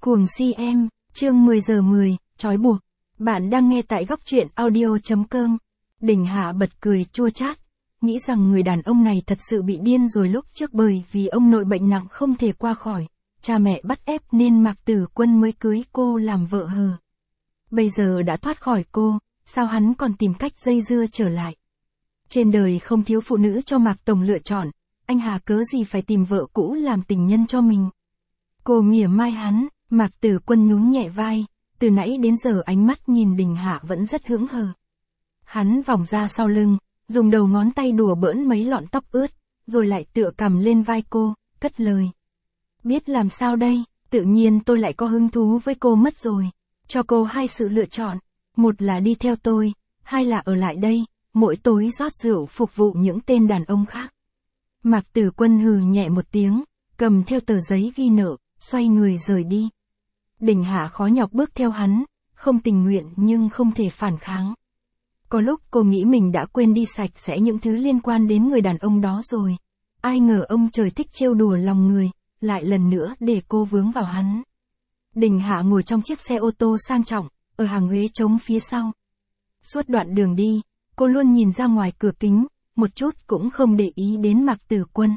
Cuồng si em, chương 10 giờ 10, trói buộc. Bạn đang nghe tại góc truyện audio.com. Đình Hạ bật cười chua chát, nghĩ rằng người đàn ông này thật sự bị điên rồi lúc trước bởi vì ông nội bệnh nặng không thể qua khỏi. Cha mẹ bắt ép nên Mạc Tử Quân mới cưới cô làm vợ hờ. Bây giờ đã thoát khỏi cô, sao hắn còn tìm cách dây dưa trở lại? Trên đời không thiếu phụ nữ cho Mạc Tổng lựa chọn, anh Hà cớ gì phải tìm vợ cũ làm tình nhân cho mình? Cô mỉa mai hắn. Mạc Tử Quân nhún nhẹ vai, từ nãy đến giờ ánh mắt nhìn Đình Hạ vẫn rất hững hờ. Hắn vòng ra sau lưng, dùng đầu ngón tay đùa bỡn mấy lọn tóc ướt, rồi lại tựa cằm lên vai cô, cất lời. Biết làm sao đây, tự nhiên tôi lại có hứng thú với cô mất rồi. Cho cô hai sự lựa chọn, một là đi theo tôi, hai là ở lại đây, mỗi tối rót rượu phục vụ những tên đàn ông khác. Mạc Tử Quân hừ nhẹ một tiếng, cầm theo tờ giấy ghi nợ, xoay người rời đi. Đình Hạ khó nhọc bước theo hắn, không tình nguyện nhưng không thể phản kháng. Có lúc cô nghĩ mình đã quên đi sạch sẽ những thứ liên quan đến người đàn ông đó rồi. Ai ngờ ông trời thích trêu đùa lòng người, lại lần nữa để cô vướng vào hắn. Đình Hạ ngồi trong chiếc xe ô tô sang trọng, ở hàng ghế trống phía sau. Suốt đoạn đường đi, cô luôn nhìn ra ngoài cửa kính, một chút cũng không để ý đến Mạc Tử Quân.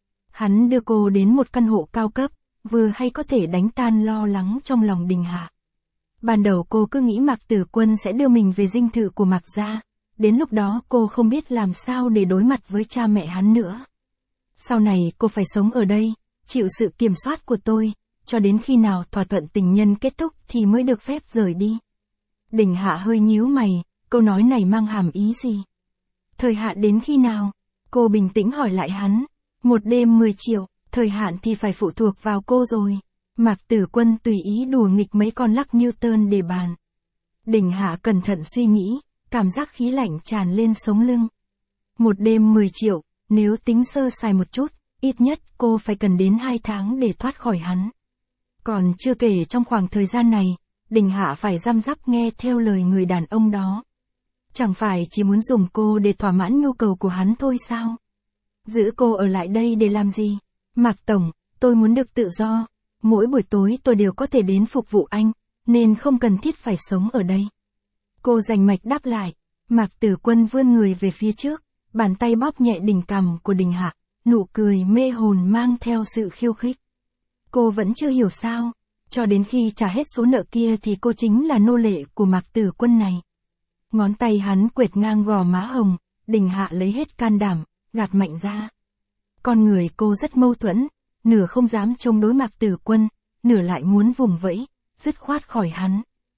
Hắn đưa cô đến một căn hộ cao cấp, vừa hay có thể đánh tan lo lắng trong lòng Đình Hạ. Ban đầu cô cứ nghĩ Mạc Tử Quân sẽ đưa mình về dinh thự của Mạc gia, đến lúc đó cô không biết làm sao để đối mặt với cha mẹ hắn nữa. Sau này cô phải sống ở đây, chịu sự kiểm soát của tôi, cho đến khi nào thỏa thuận tình nhân kết thúc thì mới được phép rời đi. Đình Hạ hơi nhíu mày, câu nói này mang hàm ý gì? Thời hạn đến khi nào? Cô bình tĩnh hỏi lại hắn. Một đêm 10 triệu. Thời hạn thì phải phụ thuộc vào cô rồi. Mạc Tử Quân tùy ý đùa nghịch mấy con lắc Newton để bàn. Đình Hạ cẩn thận suy nghĩ, cảm giác khí lạnh tràn lên sống lưng. Một đêm 10 triệu, nếu tính sơ sài một chút, ít nhất cô phải cần đến 2 tháng để thoát khỏi hắn. Còn chưa kể trong khoảng thời gian này, Đình Hạ phải răm rắp nghe theo lời người đàn ông đó. Chẳng phải chỉ muốn dùng cô để thỏa mãn nhu cầu của hắn thôi sao? Giữ cô ở lại đây để làm gì? Mạc Tổng, tôi muốn được tự do. Mỗi buổi tối tôi đều có thể đến phục vụ anh, nên không cần thiết phải sống ở đây. Cô rành mạch đáp lại. Mạc Tử Quân vươn người về phía trước, bàn tay bóp nhẹ đỉnh cằm của Đình Hạ, nụ cười mê hồn mang theo sự khiêu khích. Cô vẫn chưa hiểu sao, cho đến khi trả hết số nợ kia thì cô chính là nô lệ của Mạc Tử Quân này. Ngón tay hắn quệt ngang gò má hồng, Đình Hạ lấy hết can đảm, gạt mạnh ra. Con người cô rất mâu thuẫn, nửa không dám chống đối Mạc Tử Quân, nửa lại muốn vùng vẫy, dứt khoát khỏi hắn.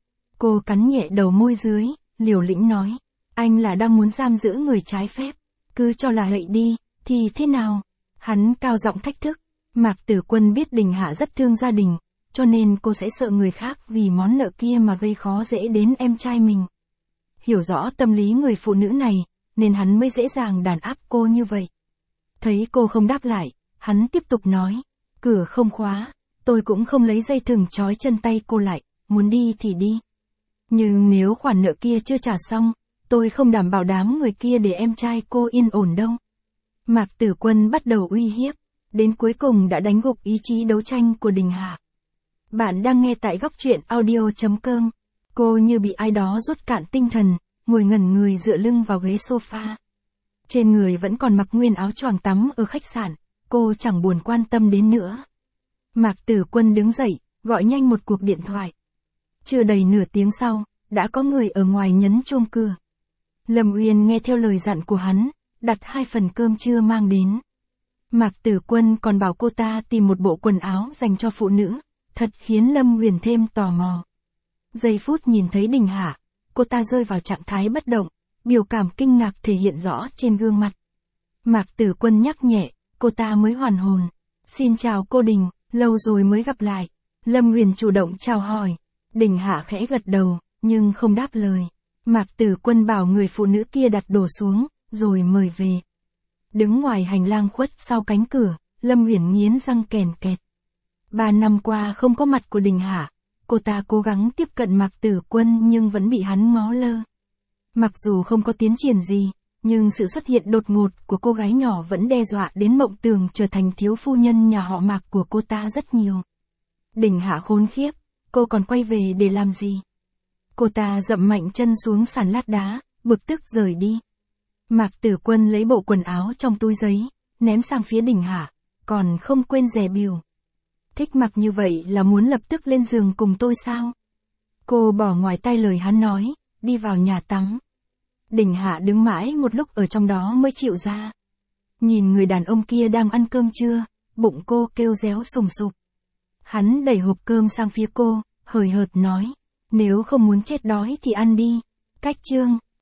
Cô cắn nhẹ đầu môi dưới, liều lĩnh nói, anh là đang muốn giam giữ người trái phép, cứ cho là vậy đi, thì thế nào? Hắn cao giọng thách thức. Mạc Tử Quân biết Đình Hạ rất thương gia đình, cho nên cô sẽ sợ người khác vì món nợ kia mà gây khó dễ đến em trai mình. Hiểu rõ tâm lý người phụ nữ này, nên hắn mới dễ dàng đàn áp cô như vậy. Thấy cô không đáp lại, hắn tiếp tục nói, cửa không khóa, tôi cũng không lấy dây thừng trói chân tay cô lại, muốn đi thì đi. Nhưng nếu khoản nợ kia chưa trả xong, tôi không đảm bảo đám người kia để em trai cô yên ổn đâu. Mạc Tử Quân bắt đầu uy hiếp, đến cuối cùng đã đánh gục ý chí đấu tranh của Đình Hạ. Bạn đang nghe tại góc truyện audio.com. Cô như bị ai đó rút cạn tinh thần, ngồi ngẩn người dựa lưng vào ghế sofa. Trên người vẫn còn mặc nguyên áo choàng tắm ở khách sạn, cô chẳng buồn quan tâm đến nữa. Mạc Tử Quân đứng dậy, gọi nhanh một cuộc điện thoại. Chưa đầy nửa tiếng sau, đã có người ở ngoài nhấn chuông cửa. Lâm Uyên nghe theo lời dặn của hắn, đặt 2 phần cơm trưa mang đến. Mạc Tử Quân còn bảo cô ta tìm một bộ quần áo dành cho phụ nữ, thật khiến Lâm Uyên thêm tò mò. Giây phút nhìn thấy Đình Hạ, cô ta rơi vào trạng thái bất động, biểu cảm kinh ngạc thể hiện rõ trên gương mặt. Mạc Tử Quân nhắc nhẹ, cô ta mới hoàn hồn. Xin chào cô Đình, lâu rồi mới gặp lại. Lâm Huyền chủ động chào hỏi. Đình Hạ khẽ gật đầu, nhưng không đáp lời. Mạc Tử Quân bảo người phụ nữ kia đặt đồ xuống, rồi mời về. Đứng ngoài hành lang khuất sau cánh cửa, Lâm Huyền nghiến răng kèn kẹt. 3 năm qua không có mặt của Đình Hạ, cô ta cố gắng tiếp cận Mạc Tử Quân nhưng vẫn bị hắn ngó lơ. Mặc dù không có tiến triển gì, nhưng sự xuất hiện đột ngột của cô gái nhỏ vẫn đe dọa đến mộng tưởng trở thành thiếu phu nhân nhà họ Mạc của cô ta rất nhiều. Đình Hạ khốn khiếp, cô còn quay về để làm gì? Cô ta dậm mạnh chân xuống sàn lát đá, bực tức rời đi. Mạc Tử Quân lấy bộ quần áo trong túi giấy, ném sang phía Đình Hạ, còn không quên dè bỉu. Thích mặc như vậy là muốn lập tức lên giường cùng tôi sao? Cô bỏ ngoài tai lời hắn nói, đi vào nhà tắm. Đình Hạ đứng mãi một lúc ở trong đó mới chịu ra. Nhìn người đàn ông kia đang ăn cơm trưa, bụng cô kêu réo sùng sục. Hắn đẩy hộp cơm sang phía cô, hời hợt nói, nếu không muốn chết đói thì ăn đi. Cách chương